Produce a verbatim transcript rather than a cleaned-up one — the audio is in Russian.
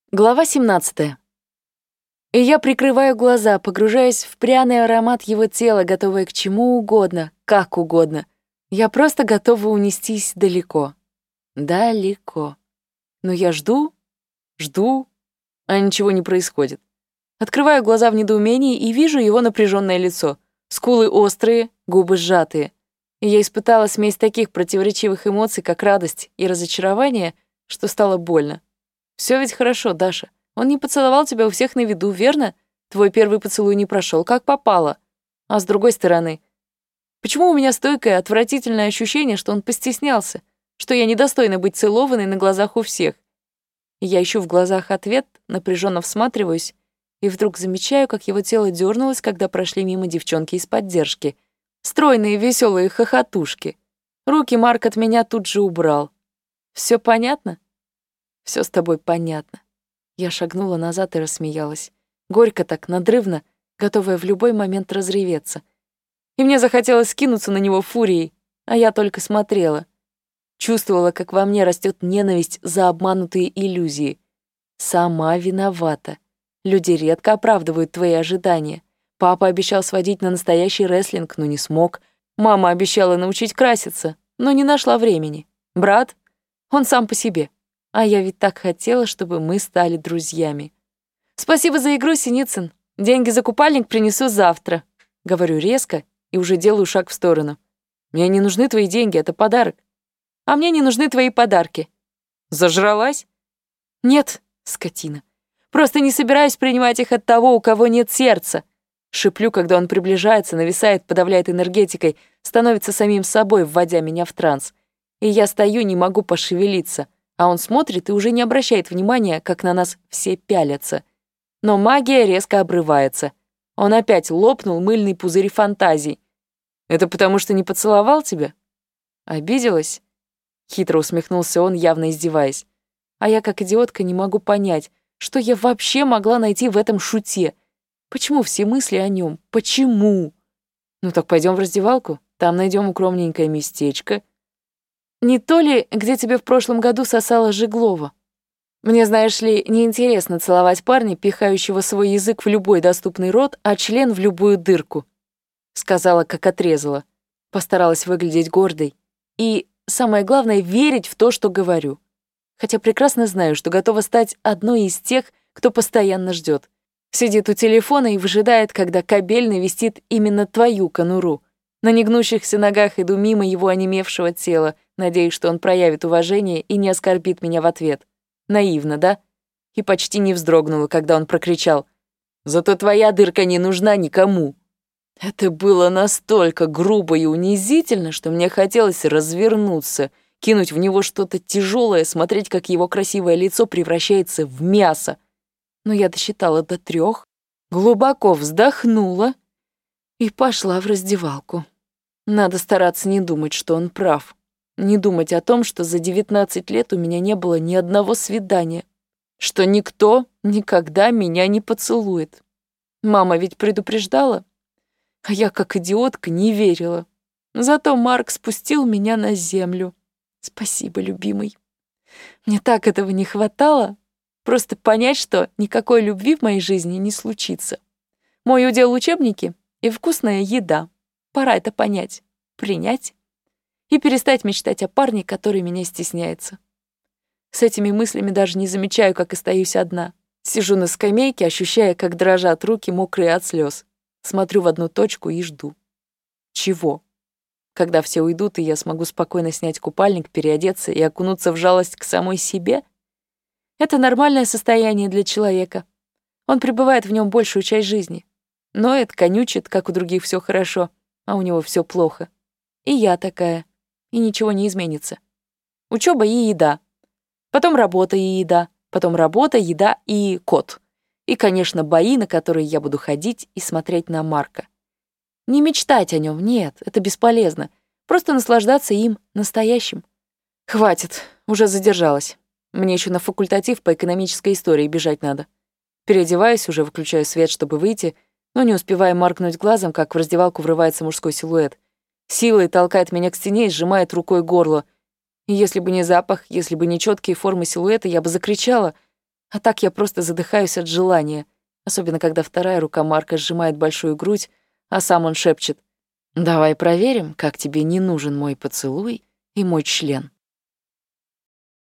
Глава семнадцатая. И я прикрываю глаза, погружаясь в пряный аромат его тела, готовая к чему угодно, как угодно. Я просто готова унестись далеко. Далеко. Но я жду, жду, а ничего не происходит. Открываю глаза в недоумении и вижу его напряженное лицо. Скулы острые, губы сжатые. И я испытала смесь таких противоречивых эмоций, как радость и разочарование, что стало больно. Все ведь хорошо, Даша. Он не поцеловал тебя у всех на виду, верно? Твой первый поцелуй не прошел, как попало. А с другой стороны, почему у меня стойкое, отвратительное ощущение, что он постеснялся, что я недостойна быть целованной на глазах у всех? И я ищу в глазах ответ, напряженно всматриваюсь, и вдруг замечаю, как его тело дернулось, когда прошли мимо девчонки из поддержки. Стройные, веселые хохотушки. Руки Марк от меня тут же убрал. Все понятно? Все с тобой понятно. Я шагнула назад и рассмеялась. Горько так, надрывно, готовая в любой момент разреветься. И мне захотелось скинуться на него фурией, а я только смотрела. Чувствовала, как во мне растет ненависть за обманутые иллюзии. Сама виновата. Люди редко оправдывают твои ожидания. Папа обещал сводить на настоящий рестлинг, но не смог. Мама обещала научить краситься, но не нашла времени. Брат? Он сам по себе. А я ведь так хотела, чтобы мы стали друзьями. «Спасибо за игру, Синицын. Деньги за купальник принесу завтра», — говорю резко и уже делаю шаг в сторону. «Мне не нужны твои деньги, это подарок». «А мне не нужны твои подарки». «Зажралась?» «Нет, скотина. Просто не собираюсь принимать их от того, у кого нет сердца». Шиплю, когда он приближается, нависает, подавляет энергетикой, становится самим собой, вводя меня в транс. И я стою, не могу пошевелиться. А он смотрит и уже не обращает внимания, как на нас все пялятся. Но магия резко обрывается. Он опять лопнул мыльный пузырь фантазий. «Это потому, что не поцеловал тебя?» «Обиделась?» Хитро усмехнулся он, явно издеваясь. А я, как идиотка, не могу понять, что я вообще могла найти в этом шуте. Почему все мысли о нем? Почему? «Ну так пойдем в раздевалку, там найдем укромненькое местечко». «Не то ли, где тебе в прошлом году сосала Жеглова? Мне, знаешь ли, неинтересно целовать парня, пихающего свой язык в любой доступный рот, а член в любую дырку», — сказала, как отрезала. Постаралась выглядеть гордой. И, самое главное, верить в то, что говорю. Хотя прекрасно знаю, что готова стать одной из тех, кто постоянно ждет. Сидит у телефона и выжидает, когда кобель навестит именно твою конуру. На негнущихся ногах иду мимо его онемевшего тела, надеюсь, что он проявит уважение и не оскорбит меня в ответ. Наивно, да? И почти не вздрогнула, когда он прокричал: «Зато твоя дырка не нужна никому». Это было настолько грубо и унизительно, что мне хотелось развернуться, кинуть в него что-то тяжелое, смотреть, как его красивое лицо превращается в мясо. Но я досчитала до трех, глубоко вздохнула и пошла в раздевалку. Надо стараться не думать, что он прав. Не думать о том, что за девятнадцать лет у меня не было ни одного свидания, что никто никогда меня не поцелует. Мама ведь предупреждала, а я, как идиотка, не верила. Зато Марк спустил меня на землю. Спасибо, любимый. Мне так этого не хватало. Просто понять, что никакой любви в моей жизни не случится. Мой удел — учебники и вкусная еда. Пора это понять, принять и перестать мечтать о парне, который меня стесняется. С этими мыслями даже не замечаю, как остаюсь одна. Сижу на скамейке, ощущая, как дрожат руки, мокрые от слез. Смотрю в одну точку и жду. Чего? Когда все уйдут, и я смогу спокойно снять купальник, переодеться и окунуться в жалость к самой себе? Это нормальное состояние для человека. Он пребывает в нем большую часть жизни. Ноет, конючит, как у других все хорошо, а у него все плохо. И я такая. И ничего не изменится. Учеба и еда. Потом работа и еда. Потом работа, еда и кот. И, конечно, бои, на которые я буду ходить и смотреть на Марка. Не мечтать о нем, нет, это бесполезно. Просто наслаждаться им, настоящим. Хватит, уже задержалась. Мне еще на факультатив по экономической истории бежать надо. Переодеваюсь, уже выключаю свет, чтобы выйти, но не успеваю моргнуть глазом, как в раздевалку врывается мужской силуэт. Силой толкает меня к стене и сжимает рукой горло. И если бы не запах, если бы не четкие формы силуэта, я бы закричала. А так я просто задыхаюсь от желания, особенно когда вторая рука Марка сжимает большую грудь, а сам он шепчет: «Давай проверим, как тебе не нужен мой поцелуй и мой член».